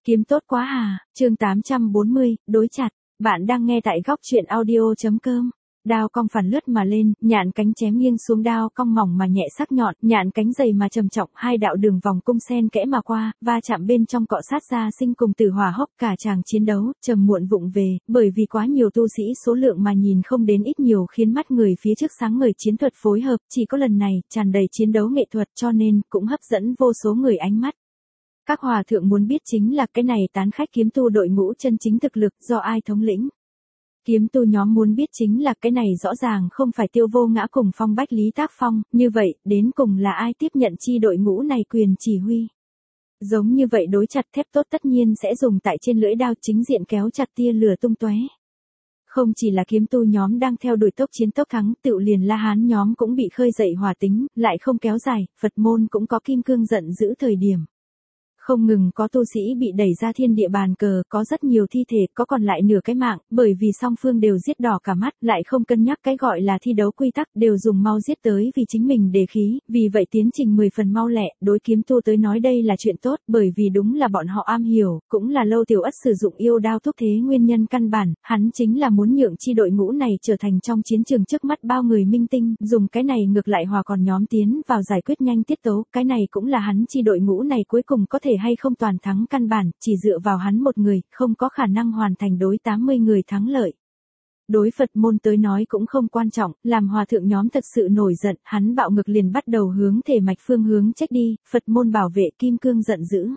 Kiếm tốt quá à, chương 840, đối chặt. Bạn đang nghe tại góc truyện audio.com. Đao cong phản lướt mà lên, nhạn cánh chém nghiêng xuống, đao cong mỏng mà nhẹ sắc nhọn, nhạn cánh dày mà trầm trọng, hai đạo đường vòng cung xen kẽ mà qua, va chạm bên trong cọ sát ra sinh cùng tử hỏa hốc. Cả chàng chiến đấu trầm muộn vụng về, bởi vì quá nhiều tu sĩ số lượng mà nhìn không đến ít nhiều, khiến mắt người phía trước sáng ngời. Chiến thuật phối hợp chỉ có lần này tràn đầy chiến đấu nghệ thuật, cho nên cũng hấp dẫn vô số người ánh mắt. Các hòa thượng muốn biết chính là cái này tán khách kiếm tu đội ngũ chân chính thực lực do ai thống lĩnh. Kiếm tu nhóm muốn biết chính là cái này rõ ràng không phải Tiêu Vô Ngã cùng Phong Bách Lý Tác Phong, như vậy, đến cùng là ai tiếp nhận chi đội ngũ này quyền chỉ huy. Giống như vậy đối chặt thép tốt tất nhiên sẽ dùng tại trên lưỡi đao chính diện kéo chặt tia lửa tung tóe. Không chỉ là kiếm tu nhóm đang theo đuổi tốc chiến tốc thắng, tựu liền La Hán nhóm cũng bị khơi dậy hỏa tính, lại không kéo dài, Phật môn cũng có kim cương giận dữ thời điểm. Không ngừng có tu sĩ bị đẩy ra thiên địa bàn cờ, có rất nhiều thi thể, có còn lại nửa cái mạng, bởi vì song phương đều giết đỏ cả mắt, lại không cân nhắc cái gọi là thi đấu quy tắc, đều dùng mau giết tới vì chính mình đề khí, vì vậy tiến trình 10 phần mau lẹ, đối kiếm tu tới nói đây là chuyện tốt, bởi vì đúng là bọn họ am hiểu, cũng là Lâu Tiểu Ất sử dụng yêu đao thúc thế nguyên nhân căn bản, hắn chính là muốn nhượng chi đội ngũ này trở thành trong chiến trường trước mắt bao người minh tinh, dùng cái này ngược lại hòa còn nhóm tiến vào giải quyết nhanh tiết tấu, cái này cũng là hắn chi đội ngũ này cuối cùng có thể hay không toàn thắng căn bản, chỉ dựa vào hắn một người, không có khả năng hoàn thành đối 80 người thắng lợi. Đối Phật môn tới nói cũng không quan trọng, làm hòa thượng nhóm thật sự nổi giận, hắn bạo ngược liền bắt đầu hướng thể mạch phương hướng trách đi, Phật môn bảo vệ kim cương giận dữ.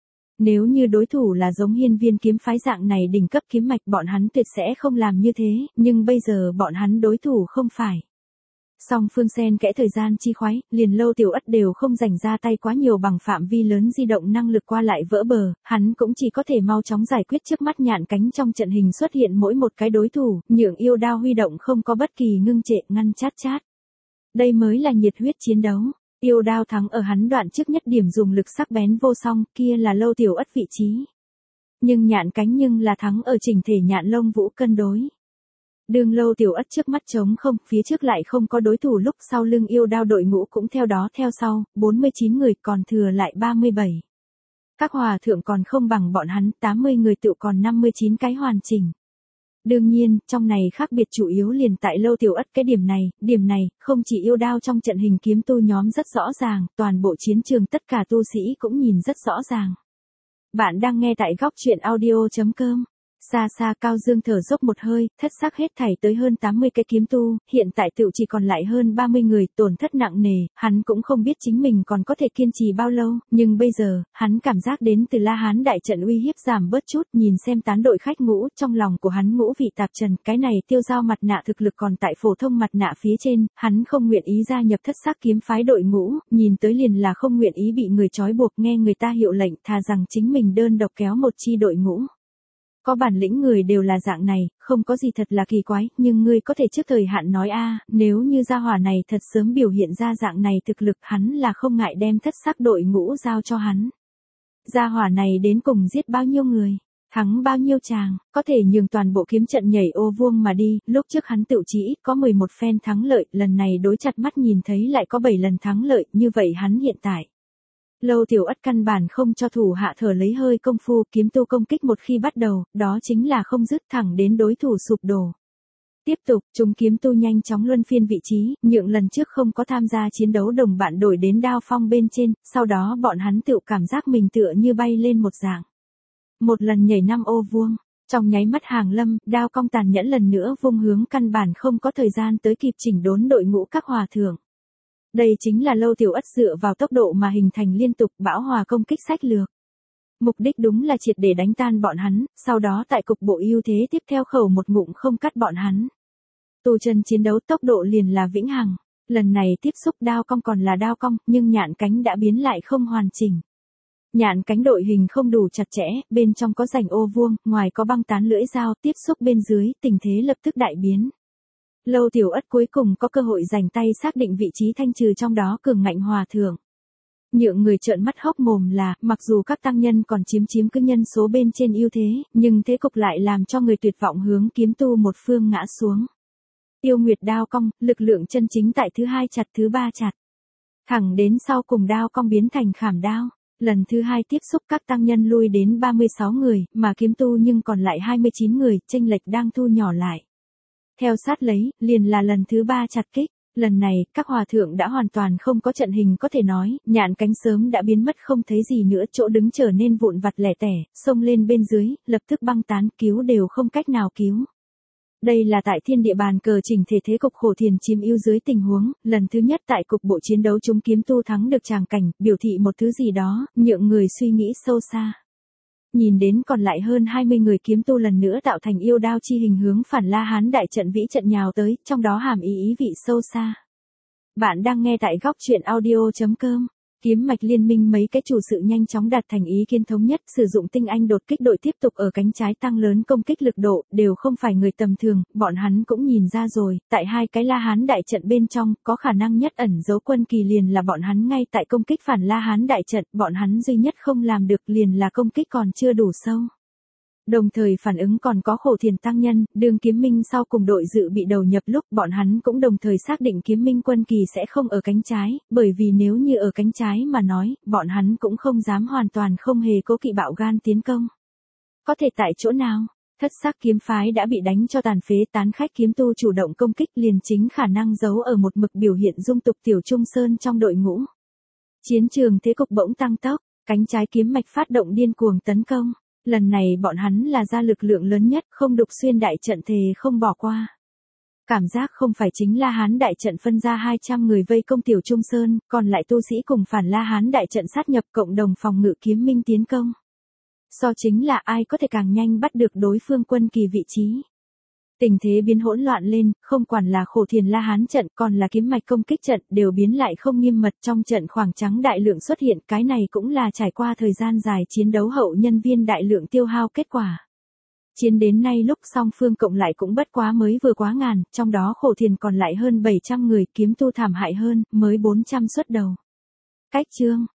Nếu như đối thủ là giống Hiên Viên kiếm phái dạng này đỉnh cấp kiếm mạch, bọn hắn tuyệt sẽ không làm như thế, nhưng bây giờ bọn hắn đối thủ không phải. Song phương xen kẽ thời gian chi khoái, liền Lâu Tiểu Ất đều không dành ra tay quá nhiều bằng phạm vi lớn di động năng lực qua lại vỡ bờ, hắn cũng chỉ có thể mau chóng giải quyết trước mắt nhạn cánh trong trận hình xuất hiện mỗi một cái đối thủ, nhượng yêu đao huy động không có bất kỳ ngưng trệ, ngăn chát chát. Đây mới là nhiệt huyết chiến đấu. Yêu đao thắng ở hắn đoạn trước nhất điểm dùng lực sắc bén vô song, kia là Lâu Tiểu Ất vị trí. Nhưng nhạn cánh nhưng là thắng ở chỉnh thể nhạn lông vũ cân đối. Đường Lâu Tiểu Ất trước mắt trống không, phía trước lại không có đối thủ, lúc sau lưng yêu đao đội ngũ cũng theo đó theo sau, 49 người còn thừa lại 37. Các hòa thượng còn không bằng bọn hắn, 80 người tựu còn 59 cái hoàn chỉnh. Đương nhiên, trong này khác biệt chủ yếu liền tại Lâu Tiểu Ất cái điểm này, không chỉ yêu đao trong trận hình kiếm tu nhóm rất rõ ràng, toàn bộ chiến trường tất cả tu sĩ cũng nhìn rất rõ ràng. Bạn đang nghe tại góc truyện audio.com. Xa xa Cao Dương thở dốc một hơi, thất xác hết thảy tới hơn 80 cái kiếm tu, hiện tại tựu chỉ còn lại hơn 30 người, tổn thất nặng nề, hắn cũng không biết chính mình còn có thể kiên trì bao lâu, nhưng bây giờ, hắn cảm giác đến từ La Hán đại trận uy hiếp giảm bớt chút, nhìn xem tán đội khách ngũ, trong lòng của hắn ngũ vị tạp trần, cái này Tiêu Giao mặt nạ thực lực còn tại phổ thông mặt nạ phía trên, hắn không nguyện ý gia nhập thất xác kiếm phái đội ngũ, nhìn tới liền là không nguyện ý bị người trói buộc, nghe người ta hiệu lệnh, thà rằng chính mình đơn độc kéo một chi đội ngũ. Có bản lĩnh người đều là dạng này, không có gì thật là kỳ quái, nhưng ngươi có thể trước thời hạn nói nếu như gia hỏa này thật sớm biểu hiện ra dạng này thực lực, hắn là không ngại đem thất sắc đội ngũ giao cho hắn. Gia hỏa này đến cùng giết bao nhiêu người, thắng bao nhiêu chàng, có thể nhường toàn bộ kiếm trận nhảy ô vuông mà đi, lúc trước hắn tự chỉ ít có 11 phen thắng lợi, lần này đối chặt mắt nhìn thấy lại có 7 lần thắng lợi, như vậy hắn hiện tại. Lâu Tiểu Ất căn bản không cho thủ hạ thở lấy hơi công phu, kiếm tu công kích một khi bắt đầu, đó chính là không dứt thẳng đến đối thủ sụp đổ. Tiếp tục, chúng kiếm tu nhanh chóng luân phiên vị trí, nhượng lần trước không có tham gia chiến đấu đồng bạn đổi đến đao phong bên trên, sau đó bọn hắn tự cảm giác mình tựa như bay lên một dạng. Một lần nhảy 5 ô vuông, trong nháy mắt hàng lâm, đao cong tàn nhẫn lần nữa vung hướng, căn bản không có thời gian tới kịp chỉnh đốn đội ngũ các hòa thượng. Đây chính là Lâu Tiểu Ất dựa vào tốc độ mà hình thành liên tục bão hòa công kích sách lược. Mục đích đúng là triệt để đánh tan bọn hắn, sau đó tại cục bộ ưu thế tiếp theo khẩu một ngụm không cắt bọn hắn. Tu chân chiến đấu tốc độ liền là vĩnh hằng, lần này tiếp xúc đao cong còn là đao cong, nhưng nhạn cánh đã biến lại không hoàn chỉnh. Nhạn cánh đội hình không đủ chặt chẽ, bên trong có rãnh ô vuông, ngoài có băng tán lưỡi dao, tiếp xúc bên dưới, tình thế lập tức đại biến. Lâu Tiểu Ất cuối cùng có cơ hội giành tay xác định vị trí thanh trừ trong đó cường ngạnh hòa thượng. Nhượng người trợn mắt hốc mồm là, mặc dù các tăng nhân còn chiếm cứ nhân số bên trên ưu thế, nhưng thế cục lại làm cho người tuyệt vọng hướng kiếm tu một phương ngã xuống. Tiêu Nguyệt đao cong, lực lượng chân chính tại thứ hai chặt thứ ba chặt. Thẳng đến sau cùng đao cong biến thành khảm đao. Lần thứ 2 tiếp xúc các tăng nhân lui đến 36 người, mà kiếm tu nhưng còn lại 29 người, chênh lệch đang thu nhỏ lại. Theo sát lấy, liền là lần thứ 3 chặt kích. Lần này, các hòa thượng đã hoàn toàn không có trận hình có thể nói, nhạn cánh sớm đã biến mất không thấy gì nữa, chỗ đứng trở nên vụn vặt lẻ tẻ, xông lên bên dưới, lập tức băng tán, cứu đều không cách nào cứu. Đây là tại thiên địa bàn cờ chỉnh thể thế cục Khổ Thiền chiếm ưu dưới tình huống, lần thứ nhất tại cục bộ chiến đấu chúng kiếm tu thắng được tràng cảnh, biểu thị một thứ gì đó, nhượng người suy nghĩ sâu xa. Nhìn đến còn lại hơn 20 người kiếm tu lần nữa tạo thành yêu đao chi hình hướng Phản La Hán đại trận vĩ trận nhào tới, trong đó hàm ý vị sâu xa. Bạn đang nghe tại góc truyện audio.com. Kiếm mạch liên minh mấy cái chủ sự nhanh chóng đạt thành ý kiến thống nhất, sử dụng tinh anh đột kích đội tiếp tục ở cánh trái tăng lớn công kích lực độ, đều không phải người tầm thường, bọn hắn cũng nhìn ra rồi, tại hai cái La Hán đại trận bên trong, có khả năng nhất ẩn giấu quân kỳ liền là bọn hắn ngay tại công kích Phản La Hán đại trận, bọn hắn duy nhất không làm được liền là công kích còn chưa đủ sâu. Đồng thời phản ứng còn có Khổ Thiền tăng nhân, đường kiếm minh sau cùng đội dự bị đầu nhập lúc bọn hắn cũng đồng thời xác định kiếm minh quân kỳ sẽ không ở cánh trái, bởi vì nếu như ở cánh trái mà nói, bọn hắn cũng không dám hoàn toàn không hề cố kỵ bạo gan tiến công. Có thể tại chỗ nào? Thất sắc kiếm phái đã bị đánh cho tàn phế, tán khách kiếm tu chủ động công kích liền chính khả năng giấu ở một mực biểu hiện dung tục Tiểu Trung Sơn trong đội ngũ. Chiến trường thế cục bỗng tăng tốc, cánh trái kiếm mạch phát động điên cuồng tấn công. Lần này bọn hắn là ra lực lượng lớn nhất, không đục xuyên đại trận thề không bỏ qua. Cảm giác không phải chính La Hán đại trận phân ra 200 người vây công Tiểu Trung Sơn, còn lại tu sĩ cùng Phản La Hán đại trận sát nhập cộng đồng phòng ngự kiếm minh tiến công. So chính là ai có thể càng nhanh bắt được đối phương quân kỳ vị trí. Tình thế biến hỗn loạn lên, không quản là Khổ Thiền La Hán trận còn là kiếm mạch công kích trận đều biến lại không nghiêm mật, trong trận khoảng trắng đại lượng xuất hiện, cái này cũng là trải qua thời gian dài chiến đấu hậu nhân viên đại lượng tiêu hao kết quả. Chiến đến nay lúc song phương cộng lại cũng bất quá mới vừa quá ngàn, trong đó Khổ Thiền còn lại hơn 700 người, kiếm tu thảm hại hơn, mới 400 xuất đầu. Cách chương